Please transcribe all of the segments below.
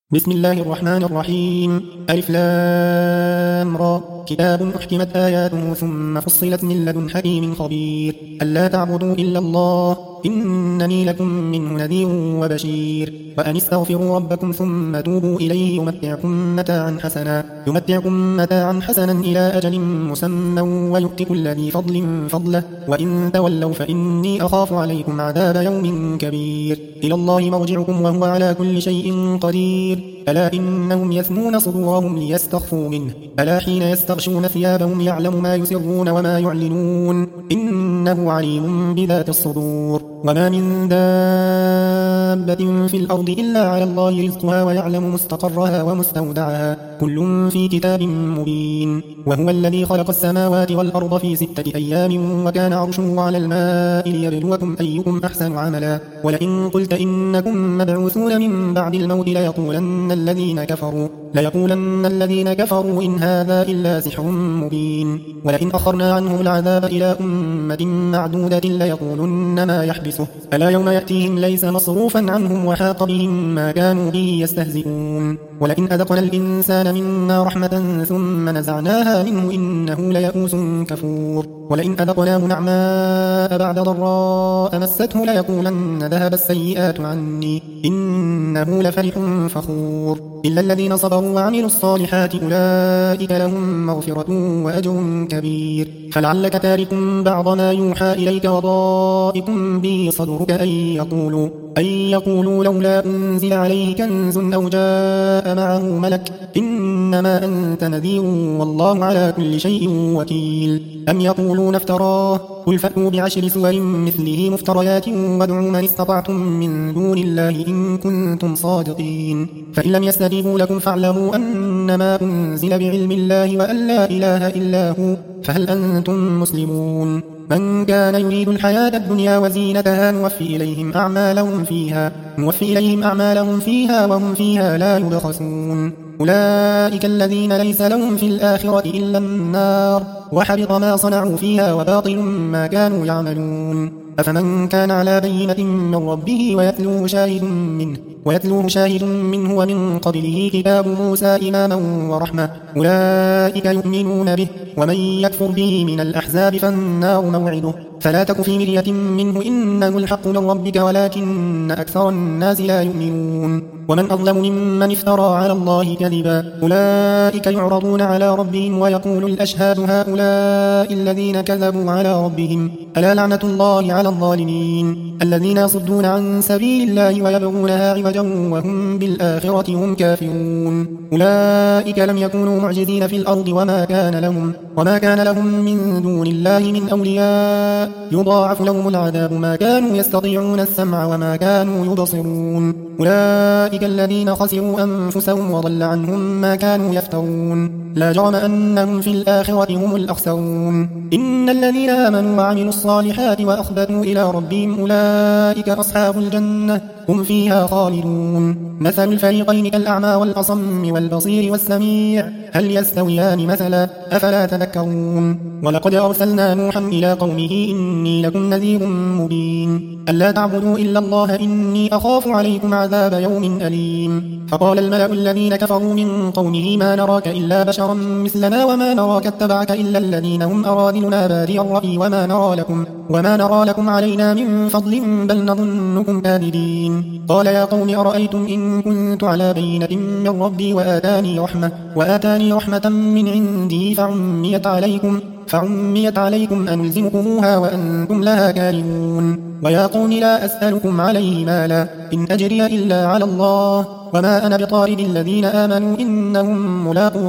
بسم الله الرحمن الرحيم. ألف لام را. كتاب أحكمت آياته ثم فصلت من لدن حكيم خبير ألا تعبدوا إلا الله إنني لكم منه نذير وبشير وأن استغفروا ربكم ثم توبوا إليه يمتعكم متاعا حسنا إلى أجل مسمى ويؤت كل ذي فضل فضله وإن تولوا فإني أخاف عليكم عذاب يوم كبير إلى الله مرجعكم وهو على كل شيء قدير ألا إنهم يثنون صدورهم ليستخفوا منه ألا حين يستغشون ثيابهم يعلم ما يسرون وما يعلنون إنه عليم بذات الصدور وما من دابة في الأرض إلا على الله رزقها ويعلم مستقرها ومستودعها كل في كتاب مبين وهو الذي خلق السماوات والأرض في 6 أيام وكان عرشه على الماء ليبلوكم أيكم أحسن عملا ولئن قلت إنكم مبعوثون من بعد الموت ليقولن الذين كفروا إن هذا إلا سحر مبين ولئن أخرنا عنهم العذاب إلى أمة معدودة ليقولن ما يحبسه ألا يوم يأتيهم ليس مصروفا عنهم وحاق بهم ما كانوا به يستهزئون ولئن أذقنا الإنسان منا رحمة ثم نزعناها منه إنه ليئوس كفور ولئن أذقناه نعماء بعد ضراء مسته ليقولن ذهب السيئات عني إنه لفرح فخور إلا الذين صبروا وعملوا الصالحات أولئك لهم مغفرة وأجر كبير فلعلك تارك بعض ما يوحى إليك وضائق به صدرك أن يقولوا لولا أنزل عليه كنز أو جاء معه ملك إنما أنت نذير والله على كل شيء وكيل أم يقولون افتراه قل فأتوا ب10 سور مثله مفتريات وادعوا من استطعتم من دون الله إن كنتم صادقين فإن لم يستجيبوا لكم فاعلموا أنما أنزل بعلم الله وأن لا إله إلا هو فهل أنتم مسلمون من كان يريد الحياة الدنيا وزينتها نوفي إليهم أعمالهم فيها وهم فيها لا يبخسون أولئك الذين ليس لهم في الآخرة إلا النار وحبط ما صنعوا فيها وباطل ما كانوا يعملون أفمن كان على بينة من ربه ويتلوه شاهد منه ومن قبله كتاب موسى إماما ورحمة أولئك يؤمنون به ومن يكفر به من الأحزاب فالنار موعده فلا تك في مرية منه إنه الحق من ربك ولكن أكثر الناس لا يؤمنون ومن أظلم ممن افترى على الله كذبا أولئك يعرضون على ربهم ويقول الأشهاد هؤلاء الذين كذبوا على ربهم ألا لعنة الله على الظالمين الذين يصدون عن سبيل الله ويبغونها عوجا وهم بالآخرة هم كافرون أولئك لم يكونوا معجزين في الأرض وما كان لهم من دون الله من أولياء يضاعف لهم العذاب ما كانوا يستطيعون السمع وما كانوا يبصرون أولئك الذين خسروا أنفسهم وضل عنهم ما كانوا يفترون لا جرم أنهم في الآخرة هم الأخسرون إن الذين آمنوا وعملوا الصالحات وأخبتوا إلى ربهم أولئك أصحاب الجنة هم فيها خالدون مثل الفريقين كالأعمى والأصم والبصير والسميع هل يستويان مثلا أفلا تذكرون ولقد أرسلنا نوحا إلى قومه إني لكم نذير مبين ألا تعبدوا إلا الله إني أخاف عليكم عذاب يوم أليم فقال الملأ الذين كفروا من قومه ما نراك إلا بشرا مثلنا وما نراك اتبعك إلا الذين هم أراذلنا بادي الرأي وما نرى لكم علينا من فضل بل نظنكم كاذبين قال يا قوم أرأيتم إن كنت على بينة من ربي وآتاني رحمة من عندي فعميت عليكم أنلزمكموها وأنتم لها كارهون ويا قوم لا أسألكم عليه مالا إن أجري إلا على الله وما أنا بطارد الذين آمنوا إنهم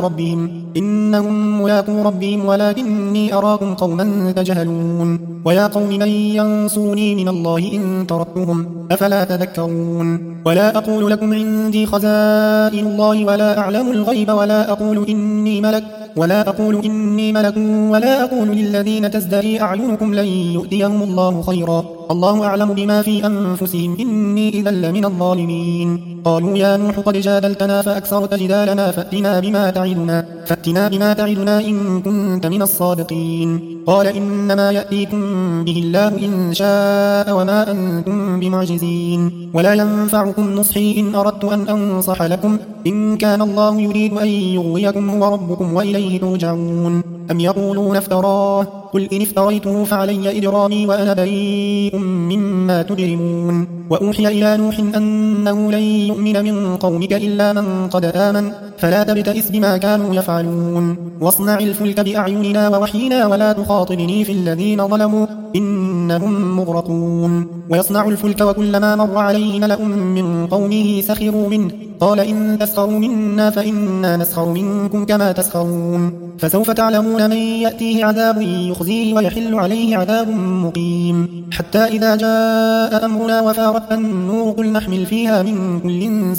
ملاقو ربهم ولكني أراكم قوما تجهلون ويا قوم من ينصرني من الله إن تركتهم أفلا تذكرون ولا أقول لكم عندي خزائن الله ولا أعلم الغيب ولا أقول إني ملك ولا أقول للذين تزدري أعينكم لن يؤتيهم الله خيرا الله أعلم بما في أنفسهم إني إذا لمن الظالمين قالوا يا يا نوح قد جادلتنا فأكثرت جدالنا فأتنا بما تعدنا إن كنت من الصادقين. قال إنما يأتيكم به الله إن شاء وما أنتم بمعجزين، ولا ينفعكم نصحي إن أردت أن أنصح لكم إن كان الله يريد أن يغويكم هو ربكم وإليه ترجعون. أم يقولون افتراه قل إن افتريته فعلي إجرامي وأنا بريء مما تجرمون. وأوحي إلى نوح أنه لن يؤمن من قومك إلا من قد آمن فلا تبتئس بما كانوا يفعلون. واصنع الفلك بأعيننا ووحينا ولا تخاطبني في الذين ظلموا إنهم مغرقون. ويصنع الفلك وكلما مر عليه ملأ من قومه سخروا منه قال إن تسخروا منا فإنا نسخر منكم كما تسخرون. فسوف تعلمون من يأتيه عذاب يخزيه ويحل عليه عذاب مقيم. حتى إذا جاء أمرنا وفارت النور قل نحمل فيها من كل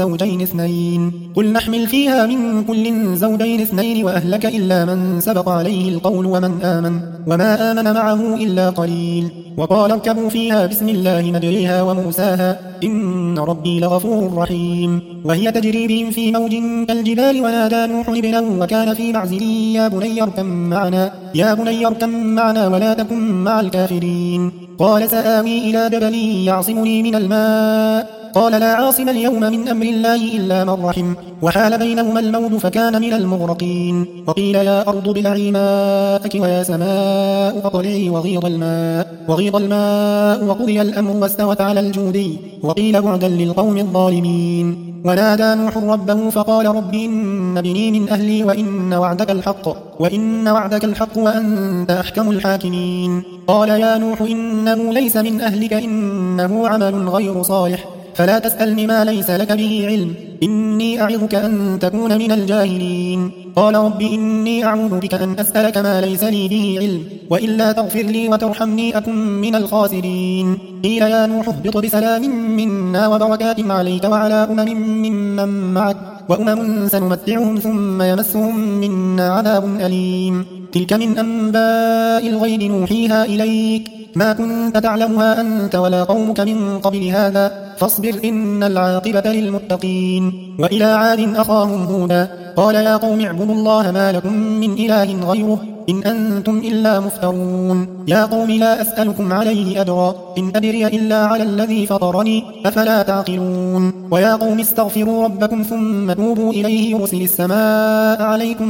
زوجين اثنين وأهلك إلا من سبق عليه القول وما آمن معه إلا قليل. وقال اركبوا فيها بسم الله مجريها ومرساها إن ربي لغفور رحيم. وهي تجري بهم في موج كالجبال ونادى نوح ابنه وكان في معزل يا بني اركب معنا ولا تكن مع الكافرين. قال سآوي إلى جبل يعصمني من الماء قال لا عاصم اليوم من أمر الله إلا من رحم وحال بينهما الموج فكان من المغرقين. وقيل يا أرض ابلعي ماءك ويا سماء أقلعي وغيض الماء وقضي الأمر واستوت على الجودي وقيل بعدا للقوم الظالمين. ونادى نوح ربه فقال رب إن ابني من أهلي وإن وعدك الحق وأنت أحكم الحاكمين. قال يا نوح إنه ليس من أهلك إنه عمل غير صالح فلا تسألني ما ليس لك به علم إني أعظك أن تكون من الجاهلين. قال رب إني أعوذ بك أن أسألك ما ليس لي به علم وإلا تغفر لي وترحمني أكن من الخاسرين. قيل يا نوح اهبط بسلام منا وبركات عليك وعلى ممن معك وأمم سنمتعهم ثم يمسهم منا عذاب أليم. تلك من أنباء الغيب نوحيها إليك ما كنت تعلمها أنت ولا قومك من قبل هذا فاصبر إن العاقبة للمتقين. وإلى عاد أخاهم هودا قال يا قوم اعبدوا الله ما لكم من إله غيره إن أنتم إلا مفترون. يا قوم لا أسألكم عليه أجرا إن أجري إلا على الذي فطرني أفلا تعقلون. ويا قوم استغفروا ربكم ثم توبوا إليه يرسل السماء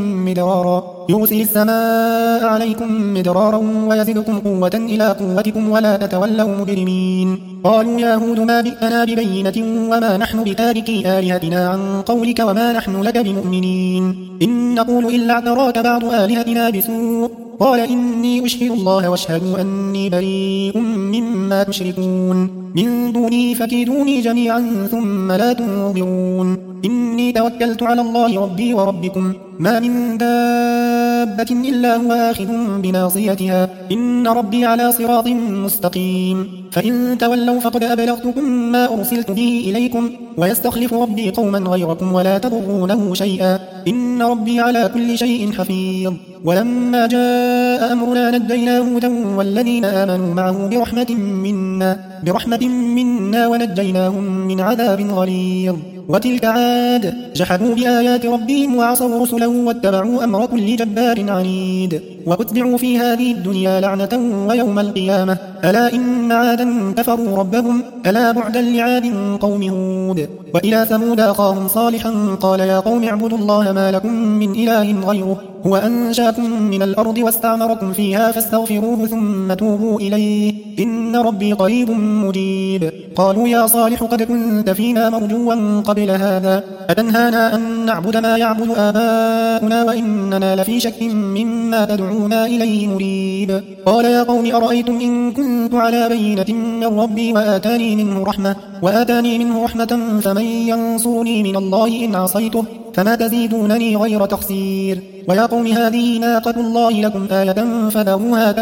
عليكم مدرارا ويزدكم قوة إلى قوتكم ولا تتولوا مجرمين. قالوا يا هود ما جئتنا ببينة وما نحن بتاركي آلهتنا عن قولك وما نحن لك بمؤمنين إن نقول إلا اعتراك بعض آلهتنا بسوء قال إني أشهد الله واشهدوا أني بريء مما تشركون من دونه فكيدوني جميعا ثم لا تنظرون. إني توكلت على الله ربي وربكم ما من دابة إلا هو آخذ بناصيتها إن ربي على صراط مستقيم. فإن تولوا فقد أبلغتكم ما أرسلت به إليكم ويستخلف ربي قوما غيركم ولا تضرونه شيئا إن ربي على كل شيء حفيظ. ولما جاء أمرنا نجينا هودا والذين آمنوا معه برحمة منا ونجيناهم من عذاب غليظ. وتلك عاد جحدوا بآيات ربهم وعصوا رسله واتبعوا أمر كل جبار عنيد وأتبعوا في هذه الدنيا لعنة ويوم القيامة ألا إن عادا كفروا ربهم ألا بعدا لعاد قوم هود. وإلى ثمود أخاهم صالحا قال يا قوم اعبدوا الله ما لكم من إله غيره هو أنشاكم من الأرض واستعمركم فيها فاستغفروه ثم توبوا إليه إن ربي قريب مجيب. قالوا يا صالح قد كنت فينا مرجوا قبل هذا أتنهانا أن نعبد ما يعبد آباؤنا وإننا لفي شك مما تدعونا إليه مريب. قال يا قوم أرأيتم إن كنت على بينة من ربي وآتاني منه رحمة فمن ينصرني من الله إن عصيته فما تزيدونني غير تخسير. ويا قوم هذه ناقة الله لكم آية فذروها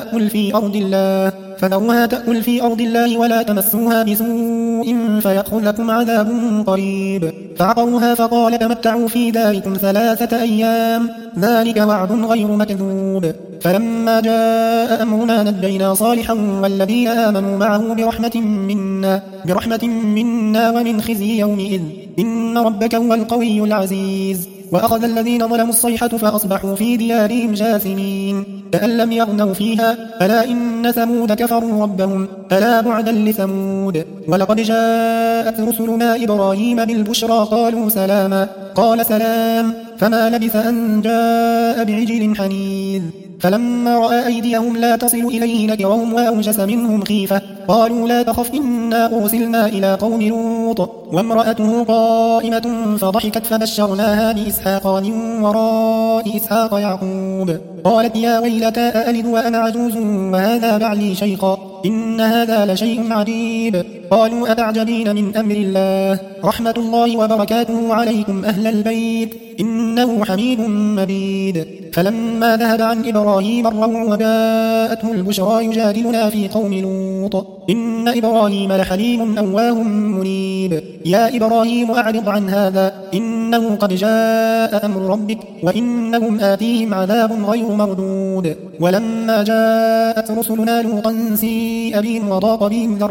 تأكل في أرض الله ولا تمسوها بسوء فيأخذكم عذاب قريب. فعقروها فقال تمتعوا في داركم 3 أيام ذلك وعد غير مكذوب. فلما جاء أمرنا نجينا صالحا والذين آمنوا معه برحمة منا ومن خزي يومئذ إن ربك هو القوي العزيز. وأخذ الذين ظلموا الصيحة فأصبحوا في ديارهم جاثمين كأن لم يغنوا فيها ألا إن ثمود كفروا ربهم ألا بعدا لثمود. ولقد جاءت رسلنا إبراهيم بالبشرى قالوا سلاما قال سلام فما لبث أن جاء بعجل حنيذ. فلما رأى أيديهم لا تصل إليه نكرهم وأوجس منهم خيفة قالوا لا تخف إنا أرسلنا إلى قوم لوط وامرأته قائمة فضحكت فبشرناها بإسحاق ومن وراء إسحاق يعقوب قالت يا ويلتى أألد وأنا عجوز وهذا بعلي شيخا إن هذا لشيء عجيب. قالوا أتعجبين من أمر الله رحمة الله وبركاته عليكم أهل البيت إنه حميد مجيد. فلما ذهب عن إبراهيم الروع وجاءته البشرى يجادلنا في قوم لوط إن إبراهيم لحليم أواه منيب. يا إبراهيم أعرض عن هذا إنه قد جاء أمر ربك وإنهم آتيهم عذاب غير مردود. ولما جاءت رسلنا لوطا سيء بهم وضاق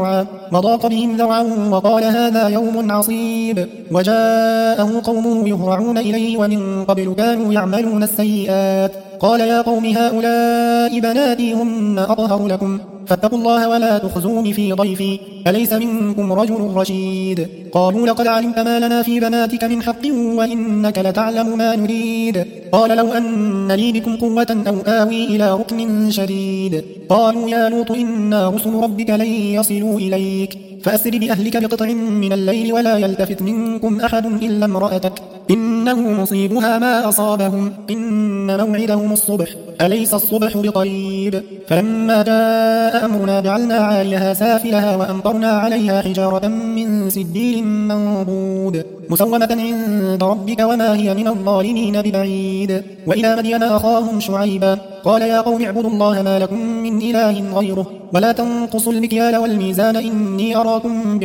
بهم ذرعا وقال هذا يوم عصيب. وجاءه قومه يهرعون إليه ومن قبل كانوا يعملون السيئات قال يا قوم هؤلاء بناتي هن أطهر لكم فاتقوا الله ولا تخزون في ضيفي أليس منكم رجل رشيد. قالوا لقد علمت ما لنا في بناتك من حق وإنك لتعلم ما نريد. قال لو أن لي بكم قوة أو آوي إلى ركن شديد. قالوا يا لوط إنا رسل ربك لن يصلوا إليك فأسر بأهلك بقطع من الليل ولا يلتفت منكم أحد إلا امرأتك إنه مصيبها ما أصابهم إن موعدهم الصبح أليس الصبح بقريب. فلما جاء أمرنا جعلنا عاليها سافلها وأمطرنا عليها حجارة من سجيل منضود مسومة عند ربك وما هي من الظالمين ببعيد. وإلى مدين أخاهم شعيبا قال يا قوم اعبدوا الله ما لكم من إله غيره ولا تنقصوا المكيال والميزان إني أراكم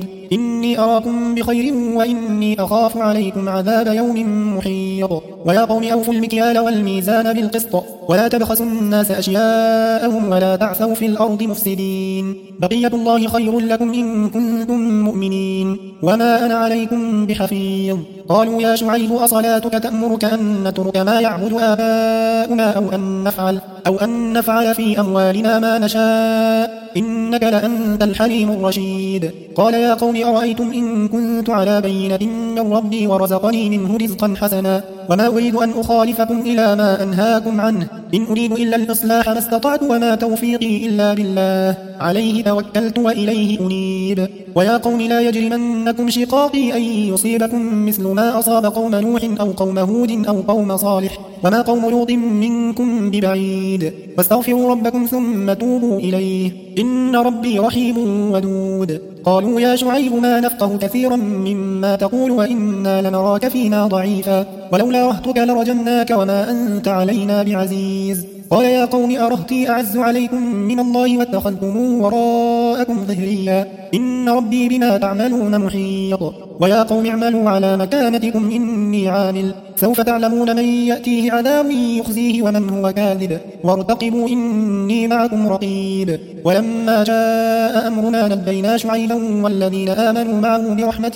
بخير وإني أخاف عليكم عذاب يوم محيط. ويا قوم أوفوا المكيال والميزان بالقسط ولا تبخسوا الناس أشياءهم ولا تعثوا في الأرض مفسدين بقية الله خير لكم إن كنتم مؤمنين وما أنا عليكم بحفيظ. قالوا يا شعيب أصلاتك تأمرك أن نترك ما يعبد آباؤنا أو أن نفعل في أموالنا ما نشاء إنك لأنت الحليم الرشيد. قال يا قوم أرأيتم إن كنت على بينة من ربي ورزقني منه رزقا حسنا وما أريد أن أخالفكم إلى ما أنهاكم عنه إن أريد إلا الإصلاح ما استطعت وما توفيقي إلا بالله عليه توكلت وإليه أنيب. ويا قوم لا يجرمنكم شقاقي أن يصيبكم مثل ما أصاب قوم نوح أو قوم هود أو قوم صالح وما قوم لوط منكم ببعيد واستغفروا ربكم ثم توبوا إليه إن ربي رحيم ودود. قالوا يا شعيب ما نفقه كثيرا مما تقول وإنا لنراك فينا ضعيفا ولولا رهتك لرجمناك وما أنت علينا بعزيز. قال يا قوم أرهتي أعز عليكم من الله واتخذتموه وراءكم ظهريا إن ربي بما تعملون محيط. ويا قوم اعملوا على مكانتكم إني عامل سوف تعلمون من يأتيه عذاب يخزيه ومن هو كاذب وارتقبوا إني معكم رقيب. ولما جاء أمرنا نجينا شعيبا والذين آمنوا معه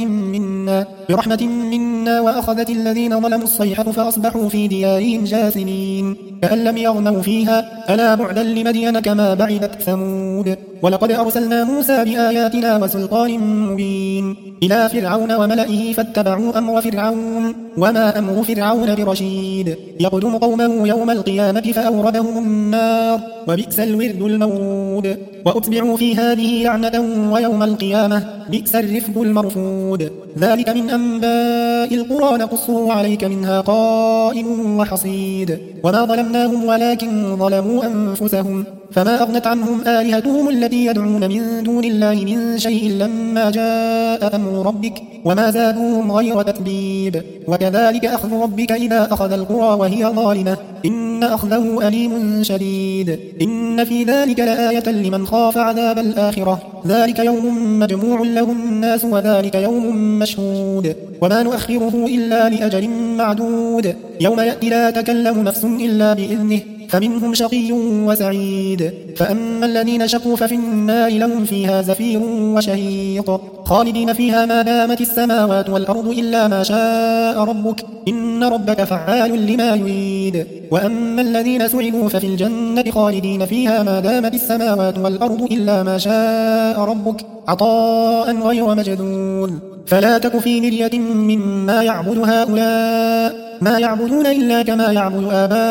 برحمة منا وأخذت الذين ظلموا الصيحة فأصبحوا في ديارهم جاثمين كأن لم يغنوا فيها ألا بعدا لمدين كما بعدت ثمود. ولقد أرسلنا موسى بآياتنا وسلطان مبين إلى فرعون وملئه فاتبعوا أمر فرعون وما أمر فرعون برشيد يقدم قومه يوم القيامة فأوردهم النار وبئس الورد المورود. وأتبعوا في هذه لعنة ويوم القيامة بئس الرفد المرفود. ذلك من أنباء القرى نقصه عليك منها قائم وحصيد. وما ظلمناهم ولكن ظلموا أنفسهم فما أغنت عنهم آلهتهم التي يدعون من دون الله من شيء لما جاء أمر ربك وما زادوهم غير تتبيب. وكذلك أخذ ربك إذا أخذ القرى وهي ظالمة إن أخذه أليم شديد. إن في ذلك لآية لمن خاف عذاب الآخرة ذلك يوم مجموع له الناس وذلك يوم مشهود وما نؤخره إلا لأجل معدود يوم يأتي لا تكلم نفس إلا بإذنه فمنهم شقي وسعيد. فأما الذين شقوا ففي النار لهم فيها زفير وشهيق خالدين فيها ما دامت السماوات والأرض إلا ما شاء ربك إن ربك فعال لما يريد. وأما الذين سعدوا ففي الجنة خالدين فيها ما دامت السماوات والأرض إلا ما شاء ربك عطاء غير مجدود. فلا تك في مرية مما يعبد هؤلاء ما يعبدون إلا كما يعبد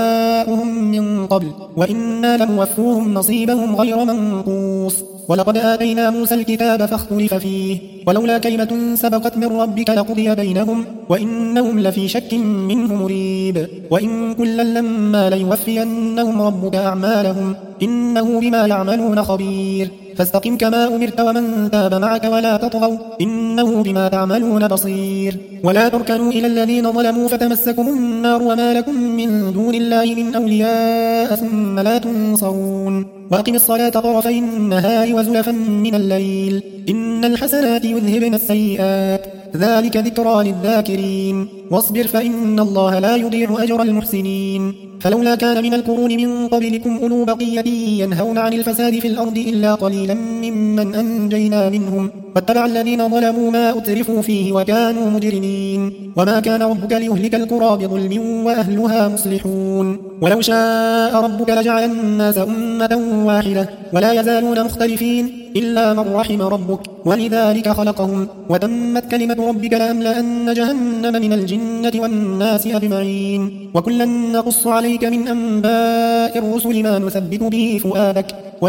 آباؤهم من قبل وإنا لموفوهم نصيبهم غير منقوص. ولقد آتينا موسى الكتاب فاختلف فيه ولولا كلمة سبقت من ربك لقضي بينهم وإنهم لفي شك منه مريب. وإن كلا لما ليوفينهم ربك أعمالهم إنه بما يعملون خبير. فاستقم كما أمرت ومن تاب معك ولا تطغوا إنه بما تعملون بصير. ولا تركنوا إلى الذين ظلموا فتمسكم النار وما لكم من دون الله من أولياء ثم لا تنصرون. وأقم الصلاة طرفي النهار وزلفا من الليل إن الحسنات يذهبن السيئات ذلك ذكرى للذاكرين. واصبر فإن الله لا يضيع أجر المحسنين. فلولا كان من القرون من قبلكم أولو بقية ينهون عن الفساد في الأرض إلا قليلا ممن أنجينا منهم واتبع الذين ظلموا ما أترفوا فيه وكانوا مجرمين. وما كان ربك ليهلك القرى بظلم وأهلها مصلحون. ولو شاء ربك لجعل الناس أمة واحدة ولا يزالون مختلفين إلا من رحم ربك ولذلك خلقهم وتمت كلمة ربك لأملأن جهنم من الجنة والناس أجمعين. وكلا نقص عليك من أنباء الرسل ما نثبت به فؤادك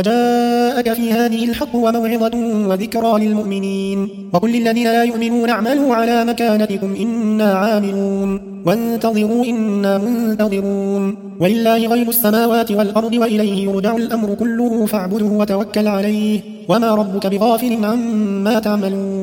وجاءك في هذه الحق وموعظة وذكرى للمؤمنين. وقل للذين لا يؤمنون اعملوا على مكانتكم إنا عاملون وانتظروا إنا منتظرون. ولله غيب السماوات والأرض وإليه يرجع الأمر كله فاعبده وتوكل عليه وما ربك بغافل عما تعملون.